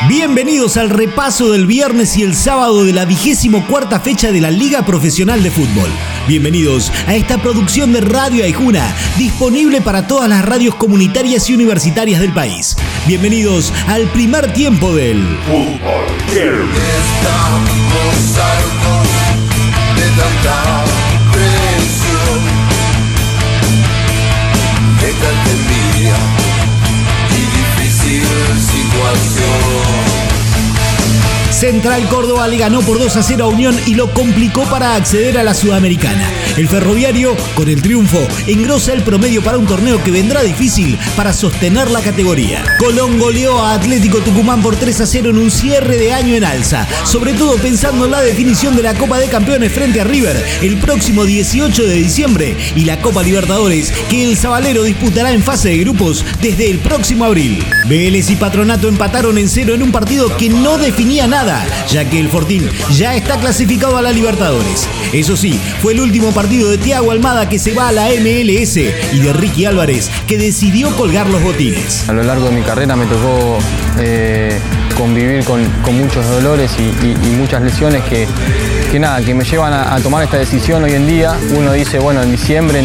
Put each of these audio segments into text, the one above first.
Bienvenidos al repaso del viernes y el sábado de la 24ª fecha de la Liga Profesional de Fútbol. Bienvenidos a esta producción de Radio Aijuna, disponible para todas las radios comunitarias y universitarias del país. Bienvenidos al primer tiempo del Fútbol. Estamos hartos de tanta presión, de tanta envidia y difícil situación. Central Córdoba le ganó por 2-0 a Unión y lo complicó para acceder a la Sudamericana. El Ferroviario, con el triunfo, engrosa el promedio para un torneo que vendrá difícil para sostener la categoría. Colón goleó a Atlético Tucumán por 3-0 en un cierre de año en alza, sobre todo pensando en la definición de la Copa de Campeones frente a River el próximo 18 de diciembre y la Copa Libertadores que el Sabalero disputará en fase de grupos desde el próximo abril. Vélez y Patronato empataron en 0 en un partido que no definía nada, ya que el Fortín ya está clasificado a la Libertadores. Eso sí, fue el último partido de Thiago Almada, que se va a la MLS, y de Ricky Álvarez, que decidió colgar los botines. A lo largo de mi carrera me tocó convivir con muchos dolores y muchas lesiones que me llevan a tomar esta decisión hoy en día. Uno dice, bueno, en diciembre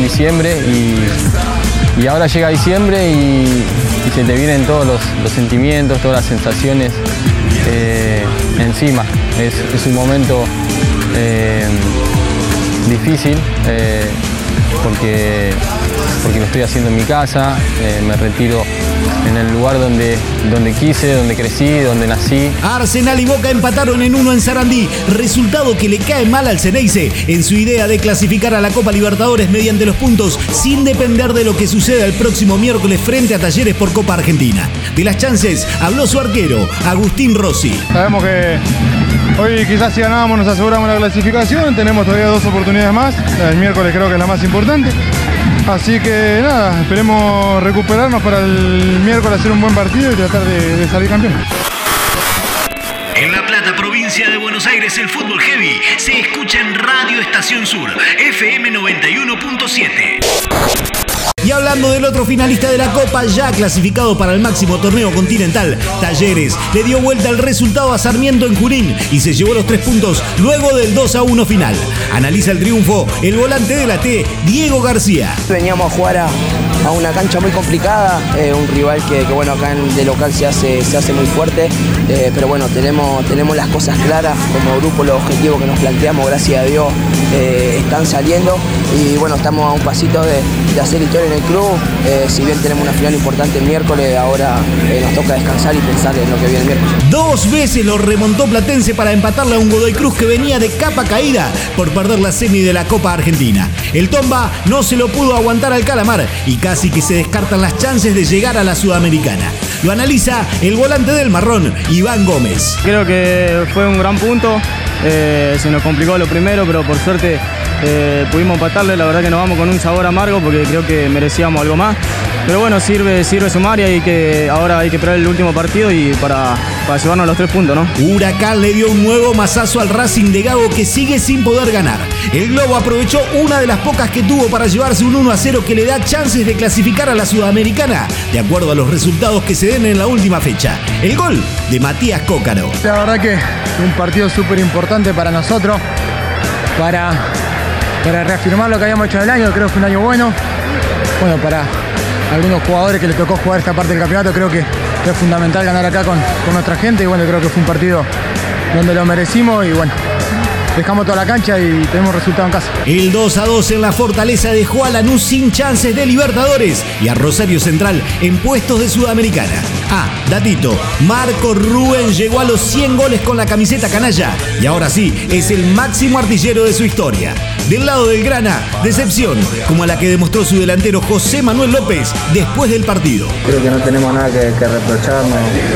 y ahora llega diciembre y se te vienen todos los sentimientos, todas las sensaciones encima. Es un momento difícil porque lo estoy haciendo en mi casa, me retiro en el lugar donde quise, donde crecí, donde nací. Arsenal y Boca empataron en 1 en Sarandí, resultado que le cae mal al Ceneice en su idea de clasificar a la Copa Libertadores mediante los puntos sin depender de lo que suceda el próximo miércoles frente a Talleres por Copa Argentina. De las chances habló su arquero, Agustín Rossi. Sabemos que hoy quizás si ganábamos nos aseguramos la clasificación, tenemos todavía 2 oportunidades más, el miércoles creo que es la más importante. Así que nada, esperemos recuperarnos para el miércoles, hacer un buen partido y tratar de salir campeón. En La Plata, provincia de Buenos Aires, el fútbol heavy se escucha en Radio Estación Sur, FM 91.7. Y hablando del otro finalista de la Copa, ya clasificado para el máximo torneo continental, Talleres le dio vuelta al resultado a Sarmiento en Junín y se llevó los 3 puntos luego del 2-1 final. Analiza el triunfo el volante de la T, Diego García. Veníamos a jugar a una cancha muy complicada, un rival que bueno, acá de local se hace muy fuerte, pero bueno, tenemos las cosas claras como grupo, los objetivos que nos planteamos, gracias a Dios, están saliendo y bueno, estamos a un pasito de hacer historia en el club. Si bien tenemos una final importante el miércoles, ahora nos toca descansar y pensar en lo que viene el miércoles. 2 veces lo remontó Platense para empatarle a un Godoy Cruz que venía de capa caída por perder la semi de la Copa Argentina. El Tomba no se lo pudo aguantar al Calamar y casi que se descartan las chances de llegar a la Sudamericana. Lo analiza el volante del Marrón, Iván Gómez. Creo que fue un gran punto, se nos complicó lo primero, pero por suerte pudimos empatarle. La verdad que nos vamos con un sabor amargo porque creo que merecíamos algo más. Pero bueno, sirve sumar y ahora hay que esperar el último partido y para llevarnos los 3 puntos, ¿no? Huracán le dio un nuevo mazazo al Racing de Gago que sigue sin poder ganar. El Globo aprovechó una de las pocas que tuvo para llevarse un 1-0 que le da chances de clasificar a la Sudamericana, de acuerdo a los resultados que se den en la última fecha. El gol de Matías Cócaro. La verdad que un partido súper importante para nosotros, para reafirmar lo que habíamos hecho en el año. Creo que fue un año bueno. Bueno, para algunos jugadores que les tocó jugar esta parte del campeonato, creo que es fundamental ganar acá con nuestra gente y bueno, creo que fue un partido donde lo merecimos y bueno, dejamos toda la cancha y tenemos resultado en casa. El 2-2 en la Fortaleza dejó a Lanús sin chances de Libertadores y a Rosario Central en puestos de Sudamericana. Datito, Marco Rubén llegó a los 100 goles con la camiseta canalla y ahora sí, es el máximo artillero de su historia. Del lado del Grana, decepción, como la que demostró su delantero José Manuel López después del partido. Creo que no tenemos nada que reprocharnos,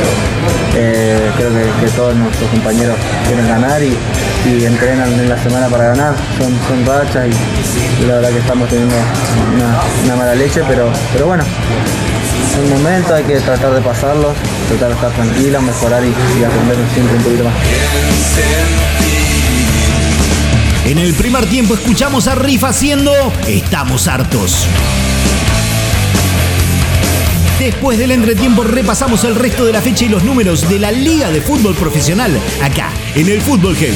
creo que todos nuestros compañeros quieren ganar y entrenan en la semana para ganar, son rachas y la verdad que estamos teniendo una mala leche, pero bueno, es un momento, hay que tratar de pasarlo, tratar de estar tranquilos, mejorar y aprender siempre un poquito más. En el primer tiempo escuchamos a Riff haciendo Estamos hartos. Después del entretiempo repasamos el resto de la fecha y los números de la Liga de Fútbol Profesional acá en el Fútbol Heavy.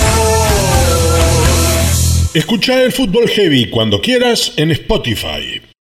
Escucha el Fútbol Heavy cuando quieras en Spotify.